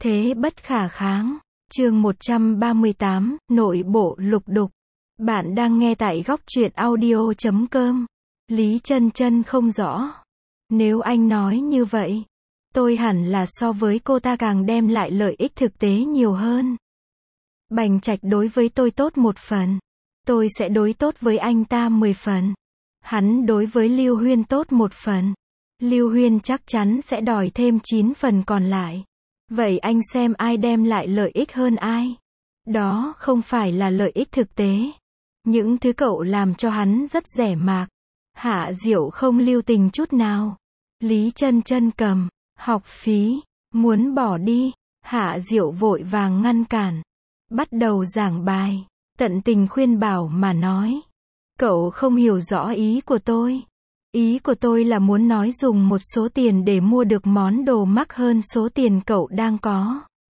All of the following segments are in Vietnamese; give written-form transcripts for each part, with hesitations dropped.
Thế bất khả kháng. Chương 138, nội bộ lục đục. Bạn đang nghe tại góc truyện audio.com. Lý Chân Chân không rõ. Nếu anh nói như vậy, tôi hẳn là so với cô ta càng đem lại lợi ích thực tế nhiều hơn. Bành Trạch đối với tôi tốt 1 phần, tôi sẽ đối tốt với anh ta 10 phần. Hắn đối với Lưu Huyên tốt 1 phần, Lưu Huyên chắc chắn sẽ đòi thêm 9 phần còn lại. Vậy anh xem ai đem lại lợi ích hơn ai? Đó không phải là lợi ích thực tế. Những thứ cậu làm cho hắn rất rẻ mạt. Hạ Diệu không lưu tình chút nào. Lý Chân Chân cầm học phí, muốn bỏ đi. Hạ Diệu vội vàng ngăn cản. Bắt đầu giảng bài, tận tình khuyên bảo mà nói. Cậu không hiểu rõ ý của tôi. Ý của tôi là muốn nói dùng một số tiền để mua được món đồ mắc hơn số tiền cậu đang có.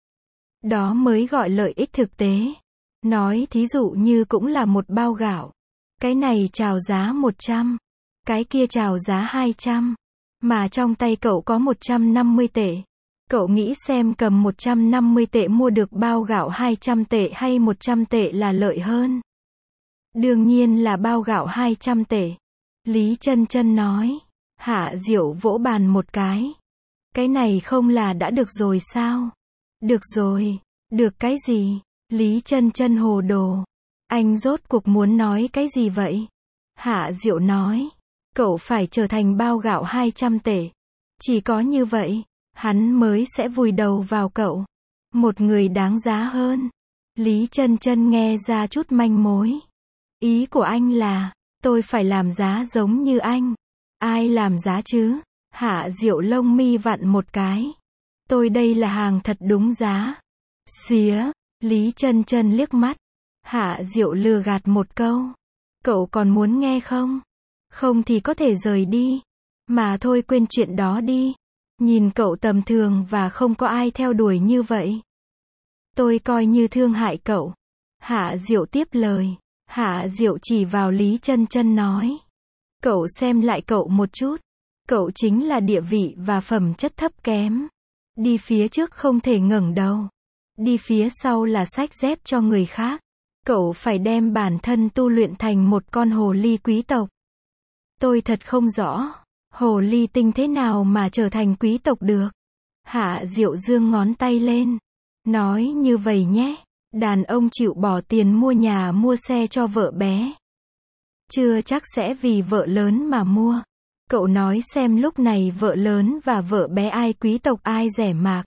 Đó mới gọi lợi ích thực tế. Nói thí dụ như cũng là một bao gạo. Cái này chào giá 100, cái kia chào giá 200. Mà trong tay cậu có 150 tệ. Cậu nghĩ xem cầm 150 tệ mua được bao gạo 200 tệ hay 100 tệ là lợi hơn? Đương nhiên là bao gạo 200 tệ. Lý Chân Chân nói. Hạ Diệu vỗ bàn một cái. Cái này không là đã được rồi sao? Được rồi. Được cái gì? Lý Chân Chân hồ đồ. Anh rốt cuộc muốn nói cái gì vậy? Hạ Diệu nói. Cậu phải trở thành bao gạo 200 tệ. Chỉ có như vậy, hắn mới sẽ vùi đầu vào cậu. Một người đáng giá hơn. Lý Chân Chân nghe ra chút manh mối. Ý của anh là, tôi phải làm giá giống như anh. Ai làm giá chứ? Hạ Diệu lông mi vặn một cái. Tôi đây là hàng thật đúng giá. Xía. Lý Chân Chân liếc mắt. Hạ Diệu lừa gạt một câu. Cậu còn muốn nghe không? Không thì có thể rời đi. Mà thôi quên chuyện đó đi. Nhìn cậu tầm thường và không có ai theo đuổi như vậy. Tôi coi như thương hại cậu. Hạ Diệu tiếp lời. Hạ Diệu chỉ vào Lý Chân Chân nói. Cậu xem lại cậu một chút. Cậu chính là địa vị và phẩm chất thấp kém. Đi phía trước không thể ngẩng đầu. Đi phía sau là xách dép cho người khác. Cậu phải đem bản thân tu luyện thành một con hồ ly quý tộc. Tôi thật không rõ. Hồ ly tinh thế nào mà trở thành quý tộc được? Hạ Diệu giương ngón tay lên. Nói như vậy nhé. Đàn ông chịu bỏ tiền mua nhà mua xe cho vợ bé. Chưa chắc sẽ vì vợ lớn mà mua. Cậu nói xem lúc này vợ lớn và vợ bé ai quý tộc ai rẻ mạt.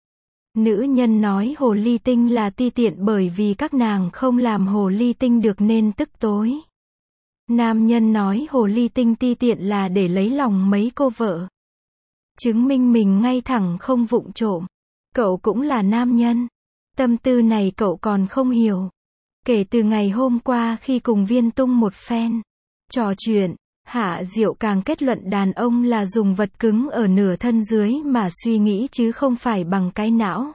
Nữ nhân nói hồ ly tinh là ti tiện bởi vì các nàng không làm hồ ly tinh được nên tức tối. Nam nhân nói hồ ly tinh ti tiện là để lấy lòng mấy cô vợ. Chứng minh mình ngay thẳng không vụng trộm. Cậu cũng là nam nhân. Tâm tư này cậu còn không hiểu. Kể từ ngày hôm qua khi cùng Viên Tung một phen trò chuyện, Hạ Diệu càng kết luận đàn ông là dùng vật cứng ở nửa thân dưới mà suy nghĩ chứ không phải bằng cái não.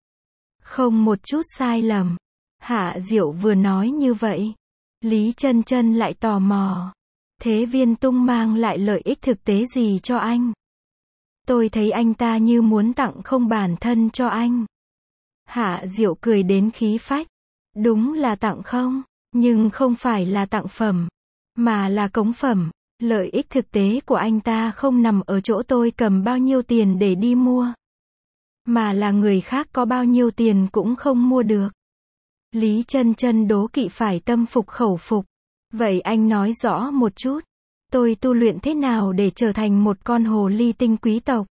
Không một chút sai lầm. Hạ Diệu vừa nói như vậy. Lý Chân Chân lại tò mò. Thế Viên Tung mang lại lợi ích thực tế gì cho anh? Tôi thấy anh ta như muốn tặng không bản thân cho anh. Hạ Diệu cười đến khí phách. Đúng là tặng không, nhưng không phải là tặng phẩm, mà là cống phẩm. Lợi ích thực tế của anh ta không nằm ở chỗ tôi cầm bao nhiêu tiền để đi mua, mà là người khác có bao nhiêu tiền cũng không mua được. Lý Chân Chân đố kỵ phải tâm phục khẩu phục. Vậy anh nói rõ một chút. Tôi tu luyện thế nào để trở thành một con hồ ly tinh quý tộc?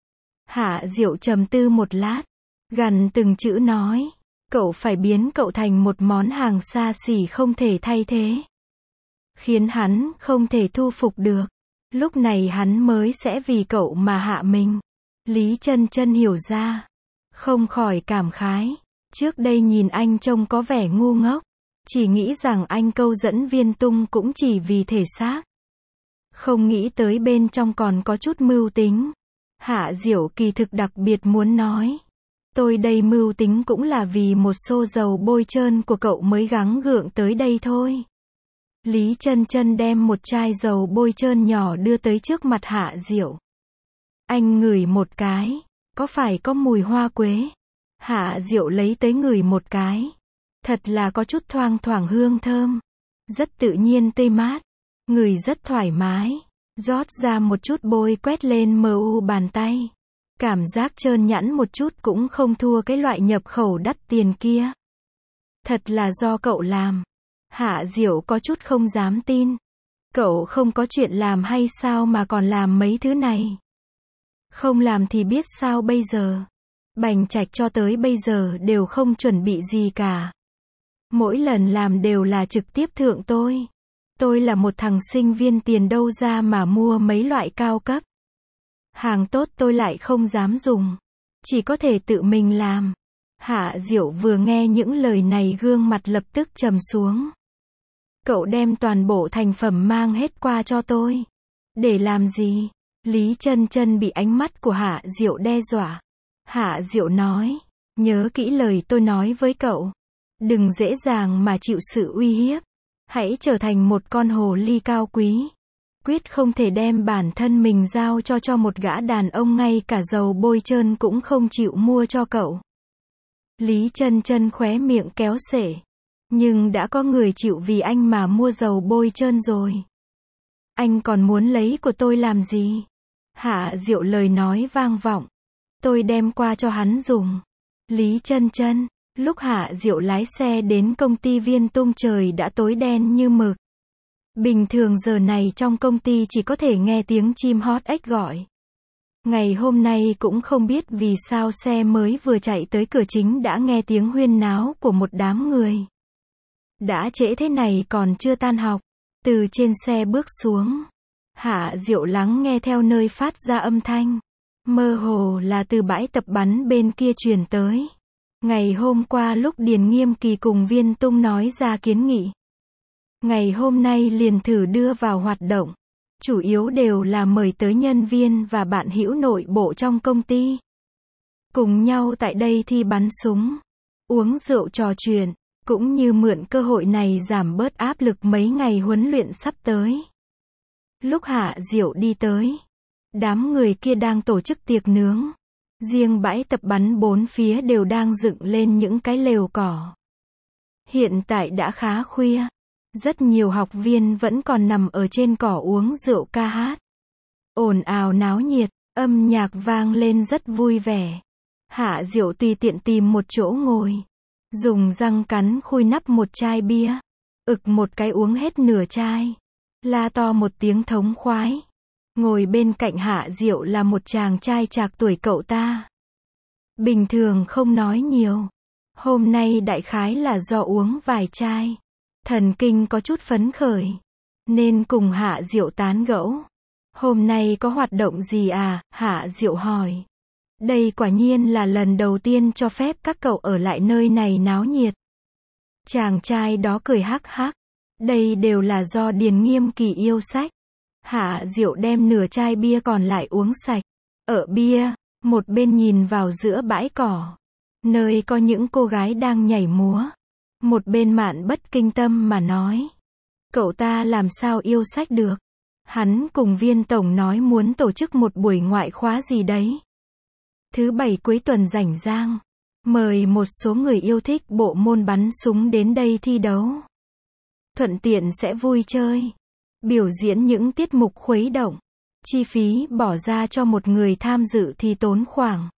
Hạ Diệu trầm tư một lát. Gằn từng chữ nói. Cậu phải biến cậu thành một món hàng xa xỉ không thể thay thế. Khiến hắn không thể thu phục được. Lúc này hắn mới sẽ vì cậu mà hạ mình. Lý Chân Chân hiểu ra. Không khỏi cảm khái. Trước đây nhìn anh trông có vẻ ngu ngốc. Chỉ nghĩ rằng anh câu dẫn Viên Tung cũng chỉ vì thể xác. Không nghĩ tới bên trong còn có chút mưu tính. Hạ Diệu kỳ thực đặc biệt muốn nói. Tôi đây mưu tính cũng là vì một xô dầu bôi trơn của cậu mới gắng gượng tới đây thôi. Lý Chân Chân đem một chai dầu bôi trơn nhỏ đưa tới trước mặt Hạ Diệu. Anh ngửi một cái. Có phải có mùi hoa quế? Hạ Diệu lấy tới ngửi một cái. Thật là có chút thoang thoảng hương thơm. Rất tự nhiên tươi mát. Ngửi rất thoải mái. Rót ra một chút bôi quét lên mu bàn tay. Cảm giác trơn nhẵn một chút cũng không thua cái loại nhập khẩu đắt tiền kia. Thật là do cậu làm. Hạ Diệu có chút không dám tin. Cậu không có chuyện làm hay sao mà còn làm mấy thứ này? Không làm thì biết sao bây giờ? Bành Trạch cho tới bây giờ đều không chuẩn bị gì cả. Mỗi lần làm đều là trực tiếp thượng tôi. Tôi là một thằng sinh viên tiền đâu ra mà mua mấy loại cao cấp. Hàng tốt tôi lại không dám dùng. Chỉ có thể tự mình làm. Hạ Diệu vừa nghe những lời này gương mặt lập tức trầm xuống. Cậu đem toàn bộ thành phẩm mang hết qua cho tôi. Để làm gì? Lý Chân Chân bị ánh mắt của Hạ Diệu đe dọa. Hạ Diệu nói, nhớ kỹ lời tôi nói với cậu. Đừng dễ dàng mà chịu sự uy hiếp. Hãy trở thành một con hồ ly cao quý. Quyết không thể đem bản thân mình giao cho một gã đàn ông ngay cả dầu bôi trơn cũng không chịu mua cho cậu. Lý Chân Chân khóe miệng kéo xể. Nhưng đã có người chịu vì anh mà mua dầu bôi trơn rồi. Anh còn muốn lấy của tôi làm gì? Hạ Diệu lời nói vang vọng. Tôi đem qua cho hắn dùng. Lý Chân Chân, lúc Hạ Diệu lái xe đến công ty Viên Tung trời đã tối đen như mực. Bình thường giờ này trong công ty chỉ có thể nghe tiếng chim hót ếch gọi. Ngày hôm nay cũng không biết vì sao xe mới vừa chạy tới cửa chính đã nghe tiếng huyên náo của một đám người. Đã trễ thế này còn chưa tan học. Từ trên xe bước xuống. Hạ Diệu lắng nghe theo nơi phát ra âm thanh. Mơ hồ là từ bãi tập bắn bên kia truyền tới. Ngày hôm qua lúc Điền Nghiêm Kỳ cùng Viên Tung nói ra kiến nghị. Ngày hôm nay liền thử đưa vào hoạt động. Chủ yếu đều là mời tới nhân viên và bạn hữu nội bộ trong công ty. Cùng nhau tại đây thi bắn súng. Uống rượu trò chuyện. Cũng như mượn cơ hội này giảm bớt áp lực mấy ngày huấn luyện sắp tới. Lúc Hạ Diệu đi tới. Đám người kia đang tổ chức tiệc nướng. Riêng bãi tập bắn bốn phía đều đang dựng lên những cái lều cỏ. Hiện tại đã khá khuya. Rất nhiều học viên vẫn còn nằm ở trên cỏ uống rượu ca hát. Ồn ào náo nhiệt, âm nhạc vang lên rất vui vẻ. Hạ Diệu tùy tiện tìm một chỗ ngồi. Dùng răng cắn khui nắp một chai bia. Ực một cái uống hết nửa chai. La to một tiếng thống khoái. Ngồi bên cạnh Hạ Diệu là một chàng trai trạc tuổi cậu ta. Bình thường không nói nhiều. Hôm nay đại khái là do uống vài chai. Thần kinh có chút phấn khởi. Nên cùng Hạ Diệu tán gẫu. Hôm nay có hoạt động gì à? Hạ Diệu hỏi. Đây quả nhiên là lần đầu tiên cho phép các cậu ở lại nơi này náo nhiệt. Chàng trai đó cười hắc hắc. Đây đều là do Điền Nghiêm Kỳ yêu sách. Hạ Diệu đem nửa chai bia còn lại uống sạch. Ở bia, một bên nhìn vào giữa bãi cỏ. Nơi có những cô gái đang nhảy múa. Một bên Mạn Bất kinh tâm mà nói. Cậu ta làm sao yêu sách được. Hắn cùng Viên tổng nói muốn tổ chức một buổi ngoại khóa gì đấy. Thứ bảy cuối tuần rảnh rang. Mời một số người yêu thích bộ môn bắn súng đến đây thi đấu. Thuận tiện sẽ vui chơi. Biểu diễn những tiết mục khuấy động. Chi phí bỏ ra cho một người tham dự thì tốn khoảng.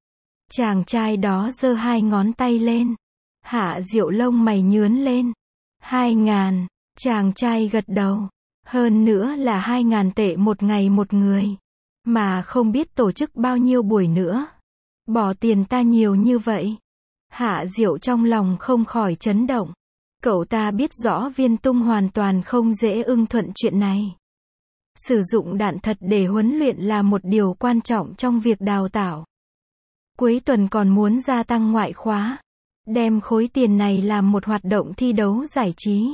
Chàng trai đó giơ hai ngón tay lên. Hạ Diệu lông mày nhướn lên. 2.000. Chàng trai gật đầu. Hơn nữa là 2.000 tệ một ngày một người. Mà không biết tổ chức bao nhiêu buổi nữa. Bỏ tiền ta nhiều như vậy. Hạ Diệu trong lòng không khỏi chấn động. Cậu ta biết rõ Viên Tung hoàn toàn không dễ ưng thuận chuyện này. Sử dụng đạn thật để huấn luyện là một điều quan trọng trong việc đào tạo. Cuối tuần còn muốn gia tăng ngoại khóa. Đem khối tiền này làm một hoạt động thi đấu giải trí.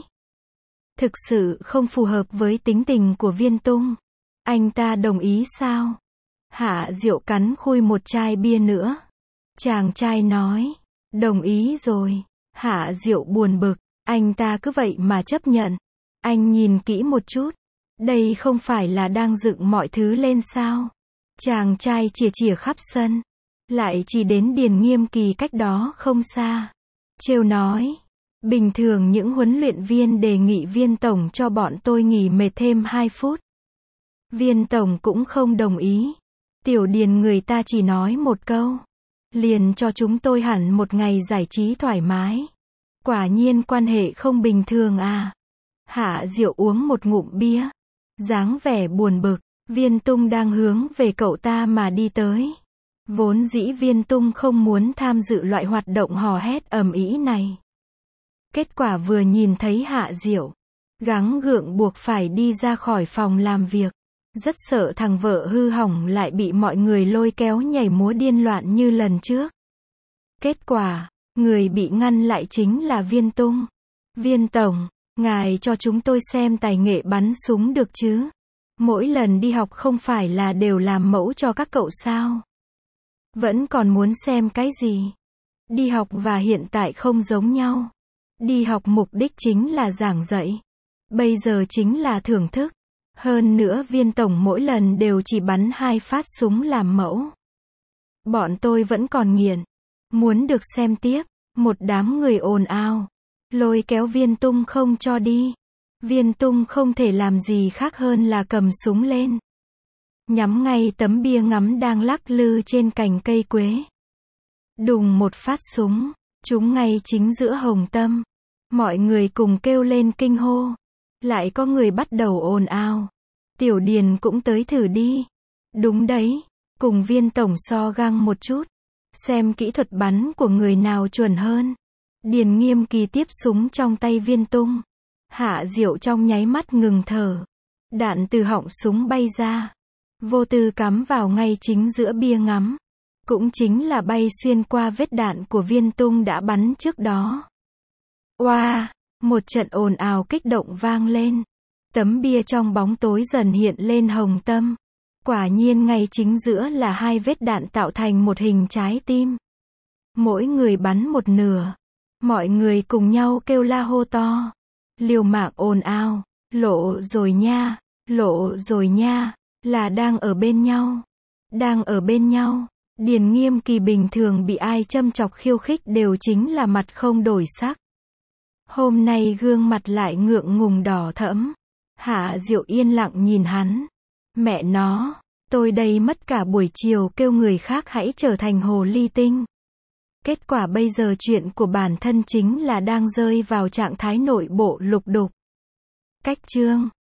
Thực sự không phù hợp với tính tình của Viên Tung. Anh ta đồng ý sao? Hạ Diệu cắn khui một chai bia nữa. Chàng trai nói. Đồng ý rồi. Hạ Diệu buồn bực. Anh ta cứ vậy mà chấp nhận. Anh nhìn kỹ một chút. Đây không phải là đang dựng mọi thứ lên sao? Chàng trai chìa chìa khắp sân. lại chỉ đến Điền Nghiêm Kỳ cách đó không xa. Trêu nói, bình thường những huấn luyện viên đề nghị Viên tổng cho bọn tôi nghỉ mệt thêm 2 phút. Viên tổng cũng không đồng ý. Tiểu Điền người ta chỉ nói một câu, liền cho chúng tôi hẳn một ngày giải trí thoải mái. Quả nhiên quan hệ không bình thường à. Hạ Diệu uống một ngụm bia, dáng vẻ buồn bực. Viên Tung đang hướng về cậu ta mà đi tới. Vốn dĩ Viên Tung không muốn tham dự loại hoạt động hò hét ầm ĩ này. Kết quả vừa nhìn thấy Hạ Diệu, gắng gượng buộc phải đi ra khỏi phòng làm việc. Rất sợ thằng vợ hư hỏng lại bị mọi người lôi kéo nhảy múa điên loạn như lần trước. Kết quả, người bị ngăn lại chính là Viên Tung. Viên tổng, ngài cho chúng tôi xem tài nghệ bắn súng được chứ? Mỗi lần đi học không phải là đều làm mẫu cho các cậu sao? Vẫn còn muốn xem cái gì? Đi học và hiện tại không giống nhau. Đi học mục đích chính là giảng dạy. Bây giờ chính là thưởng thức. Hơn nữa Viên tổng mỗi lần đều chỉ bắn 2 phát súng làm mẫu. Bọn tôi vẫn còn nghiện. Muốn được xem tiếp. Một đám người ồn ào, lôi kéo Viên Tung không cho đi. Viên Tung không thể làm gì khác hơn là cầm súng lên, nhắm ngay tấm bia ngắm đang lắc lư trên cành cây quế. Đùng một phát súng, trúng ngay chính giữa hồng tâm. Mọi người cùng kêu lên kinh hô. Lại có người bắt đầu ồn ào. Tiểu Điền cũng tới thử đi. Đúng đấy, cùng Viên tổng so găng một chút. Xem kỹ thuật bắn của người nào chuẩn hơn. Điền Nghiêm Kỳ tiếp súng trong tay Viên Tung. Hạ Diệu trong nháy mắt ngừng thở. Đạn từ họng súng bay ra, vô tư cắm vào ngay chính giữa bia ngắm. Cũng chính là bay xuyên qua vết đạn của Viên Tung đã bắn trước đó. Oa, một trận ồn ào kích động vang lên. Tấm bia trong bóng tối dần hiện lên hồng tâm. Quả nhiên ngay chính giữa là 2 vết đạn tạo thành một hình trái tim. Mỗi người bắn một nửa. Mọi người cùng nhau kêu la hô to. Liều mạng ồn ào. Lộ rồi nha, lộ rồi nha, là đang ở bên nhau. Đang ở bên nhau. Điền Nghiêm Kỳ bình thường bị ai châm chọc khiêu khích đều chính là mặt không đổi sắc. Hôm nay gương mặt lại ngượng ngùng đỏ thẫm. Hạ Diệu yên lặng nhìn hắn. Mẹ nó, tôi đây mất cả buổi chiều kêu người khác hãy trở thành hồ ly tinh. Kết quả bây giờ chuyện của bản thân chính là đang rơi vào trạng thái nội bộ lục đục. Cách chương